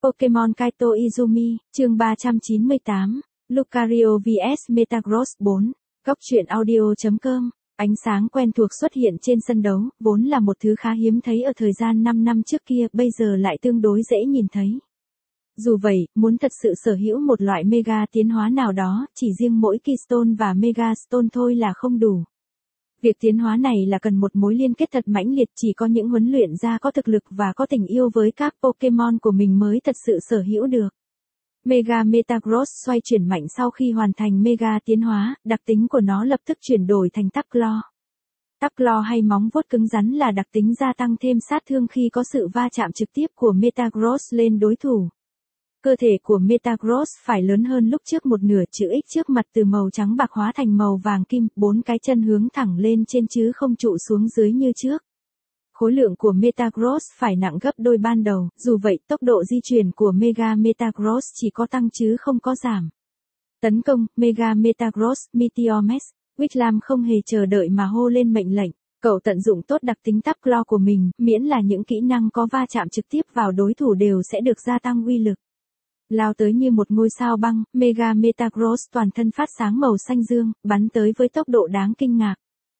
Pokemon Kaito Izumi, chương 398, Lucario vs Metagross 4, Góc truyện audio.com. Ánh sáng quen thuộc xuất hiện trên sân đấu, vốn là một thứ khá hiếm thấy ở thời gian 5 năm trước kia, bây giờ lại tương đối dễ nhìn thấy. Dù vậy, muốn thật sự sở hữu một loại Mega tiến hóa nào đó, chỉ riêng mỗi Keystone và Mega Stone thôi là không đủ. Việc tiến hóa này là cần một mối liên kết thật mãnh liệt, chỉ có những huấn luyện gia có thực lực và có tình yêu với các Pokemon của mình mới thật sự sở hữu được. Mega Metagross xoay chuyển mạnh sau khi hoàn thành Mega tiến hóa, đặc tính của nó lập tức chuyển đổi thành Tap Claw. Tap Claw hay móng vuốt cứng rắn là đặc tính gia tăng thêm sát thương khi có sự va chạm trực tiếp của Metagross lên đối thủ. Cơ thể của Metagross phải lớn hơn lúc trước một nửa, chữ X trước mặt từ màu trắng bạc hóa thành màu vàng kim, 4 cái chân hướng thẳng lên trên chứ không trụ xuống dưới như trước. Khối lượng của Metagross phải nặng gấp đôi ban đầu, dù vậy tốc độ di chuyển của Mega Metagross chỉ có tăng chứ không có giảm. Tấn công, Mega Metagross, Meteor Mash. Wickham không hề chờ đợi mà hô lên mệnh lệnh. Cậu tận dụng tốt đặc tính Tap Claw của mình, miễn là những kỹ năng có va chạm trực tiếp vào đối thủ đều sẽ được gia tăng uy lực. Lao tới như một ngôi sao băng, Mega Metagross toàn thân phát sáng màu xanh dương, bắn tới với tốc độ đáng kinh ngạc.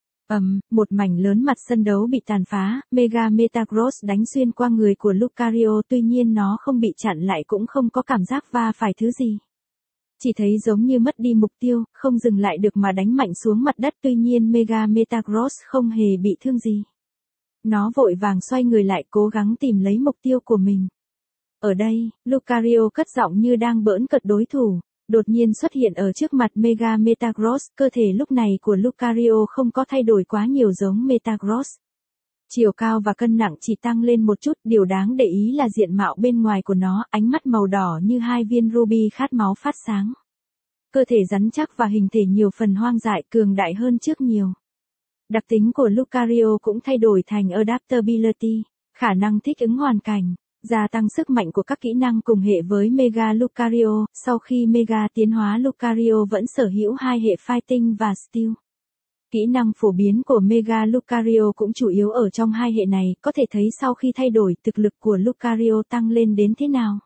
Một mảnh lớn mặt sân đấu bị tàn phá, Mega Metagross đánh xuyên qua người của Lucario, tuy nhiên nó không bị chặn lại cũng không có cảm giác va phải thứ gì. Chỉ thấy giống như mất đi mục tiêu, không dừng lại được mà đánh mạnh xuống mặt đất, tuy nhiên Mega Metagross không hề bị thương gì. Nó vội vàng xoay người lại cố gắng tìm lấy mục tiêu của mình. Ở đây, Lucario cất giọng như đang bỡn cợt đối thủ, đột nhiên xuất hiện ở trước mặt Mega Metagross, cơ thể lúc này của Lucario không có thay đổi quá nhiều giống Metagross. Chiều cao và cân nặng chỉ tăng lên một chút, điều đáng để ý là diện mạo bên ngoài của nó, ánh mắt màu đỏ như hai viên ruby khát máu phát sáng. Cơ thể rắn chắc và hình thể nhiều phần hoang dại, cường đại hơn trước nhiều. Đặc tính của Lucario cũng thay đổi thành Adaptability, khả năng thích ứng hoàn cảnh. Gia tăng sức mạnh của các kỹ năng cùng hệ với Mega Lucario, sau khi Mega tiến hóa Lucario vẫn sở hữu hai hệ Fighting và Steel. Kỹ năng phổ biến của Mega Lucario cũng chủ yếu ở trong hai hệ này, có thể thấy sau khi thay đổi thực lực của Lucario tăng lên đến thế nào.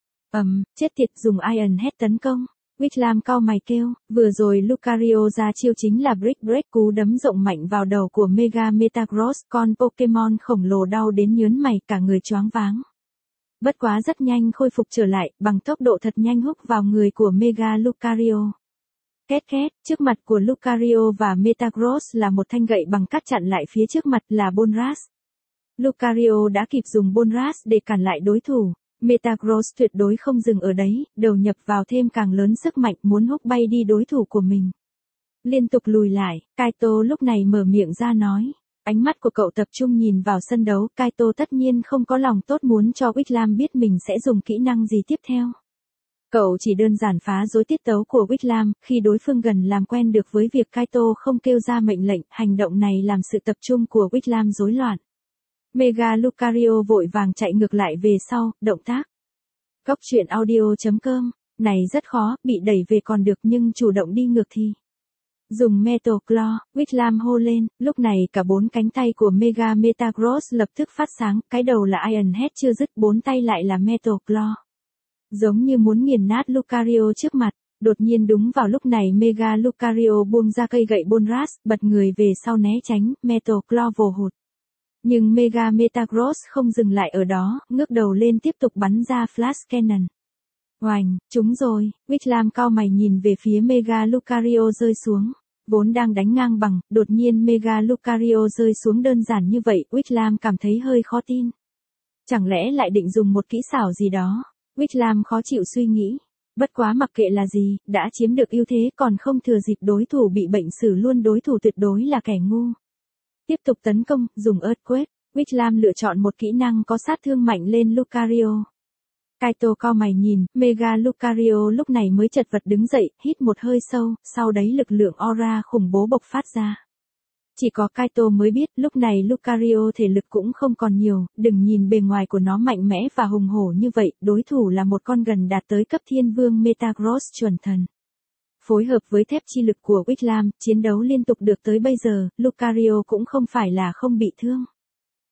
Chết tiệt, dùng Iron Head tấn công. Wickham cau mày kêu, vừa rồi Lucario ra chiêu chính là Brick Break, cú đấm rộng mạnh vào đầu của Mega Metagross, con Pokemon khổng lồ đau đến nhớn mày, cả người choáng váng. Bất quá rất nhanh khôi phục trở lại, bằng tốc độ thật nhanh húc vào người của Mega Lucario. Két két, trước mặt của Lucario và Metagross là một thanh gậy bằng cát, chặn lại phía trước mặt là Bonras. Lucario đã kịp dùng Bonras để cản lại đối thủ. Metagross tuyệt đối không dừng ở đấy, đầu nhập vào thêm càng lớn sức mạnh, muốn húc bay đi đối thủ của mình. Liên tục lùi lại, Kaito lúc này mở miệng ra nói. Ánh mắt của cậu tập trung nhìn vào sân đấu, Kaito tất nhiên không có lòng tốt muốn cho Wickham biết mình sẽ dùng kỹ năng gì tiếp theo. Cậu chỉ đơn giản phá rối tiết tấu của Wickham, khi đối phương gần làm quen được với việc Kaito không kêu ra mệnh lệnh, hành động này làm sự tập trung của Wickham rối loạn. Mega Lucario vội vàng chạy ngược lại về sau, động tác. Góc truyện audio.com, này rất khó, bị đẩy về còn được nhưng chủ động đi ngược thì. Dùng Metal Claw, Wickham hô lên, lúc này cả 4 cánh tay của Mega Metagross lập tức phát sáng, cái đầu là Iron Head chưa dứt, 4 tay lại là Metal Claw. Giống như muốn nghiền nát Lucario trước mặt, đột nhiên đúng vào lúc này Mega Lucario buông ra cây gậy Bonras, bật người về sau né tránh, Metal Claw vồ hụt. Nhưng Mega Metagross không dừng lại ở đó, ngước đầu lên tiếp tục bắn ra Flash Cannon. Oành, trúng rồi, Wickham cau mày nhìn về phía Mega Lucario rơi xuống. Vốn đang đánh ngang bằng, đột nhiên Mega Lucario rơi xuống đơn giản như vậy, Wickham cảm thấy hơi khó tin. Chẳng lẽ lại định dùng một kỹ xảo gì đó? Wickham khó chịu suy nghĩ. Bất quá mặc kệ là gì, đã chiếm được ưu thế còn không thừa dịp đối thủ bị bệnh xử luôn, đối thủ tuyệt đối là kẻ ngu. Tiếp tục tấn công, dùng Earthquake, Wickham lựa chọn một kỹ năng có sát thương mạnh lên Lucario. Kaito cau mày nhìn, Mega Lucario lúc này mới chật vật đứng dậy, hít một hơi sâu, sau đấy lực lượng aura khủng bố bộc phát ra. Chỉ có Kaito mới biết, lúc này Lucario thể lực cũng không còn nhiều, đừng nhìn bề ngoài của nó mạnh mẽ và hùng hổ như vậy, đối thủ là một con gần đạt tới cấp thiên vương Metagross chuẩn thần. Phối hợp với thép chi lực của Wickham, chiến đấu liên tục được tới bây giờ, Lucario cũng không phải là không bị thương.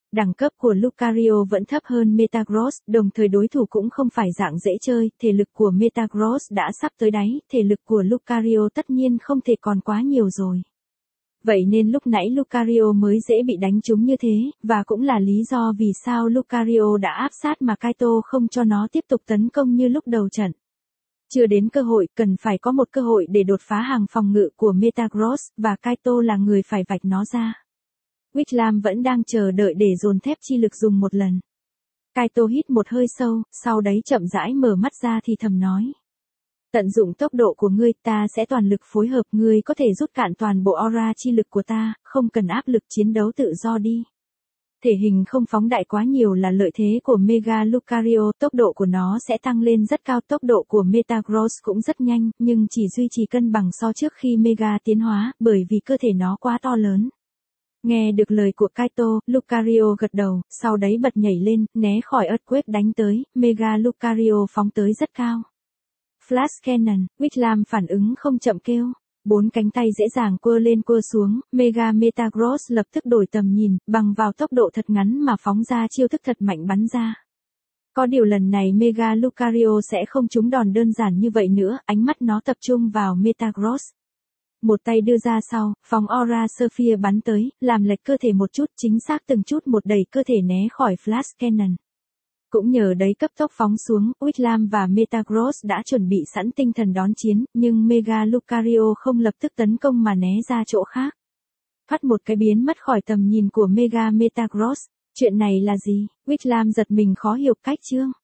Đẳng cấp của Lucario vẫn thấp hơn Metagross, đồng thời đối thủ cũng không phải dạng dễ chơi, thể lực của Metagross đã sắp tới đáy, thể lực của Lucario tất nhiên không thể còn quá nhiều rồi. Vậy nên lúc nãy Lucario mới dễ bị đánh trúng như thế, và cũng là lý do vì sao Lucario đã áp sát mà Kaito không cho nó tiếp tục tấn công như lúc đầu trận. Chưa đến cơ hội, cần phải có một cơ hội để đột phá hàng phòng ngự của Metagross, và Kaito là người phải vạch nó ra. Wickham vẫn đang chờ đợi để dồn thép chi lực dùng một lần. Kaito hít một hơi sâu, sau đấy chậm rãi mở mắt ra thì thầm nói. Tận dụng tốc độ của ngươi, ta sẽ toàn lực phối hợp, ngươi có thể rút cạn toàn bộ aura chi lực của ta, không cần áp lực chiến đấu tự do đi. Thể hình không phóng đại quá nhiều là lợi thế của Mega Lucario, tốc độ của nó sẽ tăng lên rất cao, tốc độ của Metagross cũng rất nhanh, nhưng chỉ duy trì cân bằng so trước khi Mega tiến hóa, bởi vì cơ thể nó quá to lớn. Nghe được lời của Kaito, Lucario gật đầu, sau đấy bật nhảy lên, né khỏi Earthquake đánh tới, Mega Lucario phóng tới rất cao. Flash Cannon, Wickham phản ứng không chậm kêu. 4 cánh tay dễ dàng quơ lên quơ xuống, Mega Metagross lập tức đổi tầm nhìn, bằng vào tốc độ thật ngắn mà phóng ra chiêu thức thật mạnh bắn ra. Có điều lần này Mega Lucario sẽ không trúng đòn đơn giản như vậy nữa, ánh mắt nó tập trung vào Metagross. Một tay đưa ra sau, phóng Aura Sphere bắn tới, làm lệch cơ thể một chút, chính xác từng chút một đẩy cơ thể né khỏi Flash Cannon. Cũng nhờ đấy cấp tốc phóng xuống, Wickham và Metagross đã chuẩn bị sẵn tinh thần đón chiến, nhưng Mega Lucario không lập tức tấn công mà né ra chỗ khác. Thoát một cái biến mất khỏi tầm nhìn của Mega Metagross. Chuyện này là gì? Wickham giật mình khó hiểu, cách chương.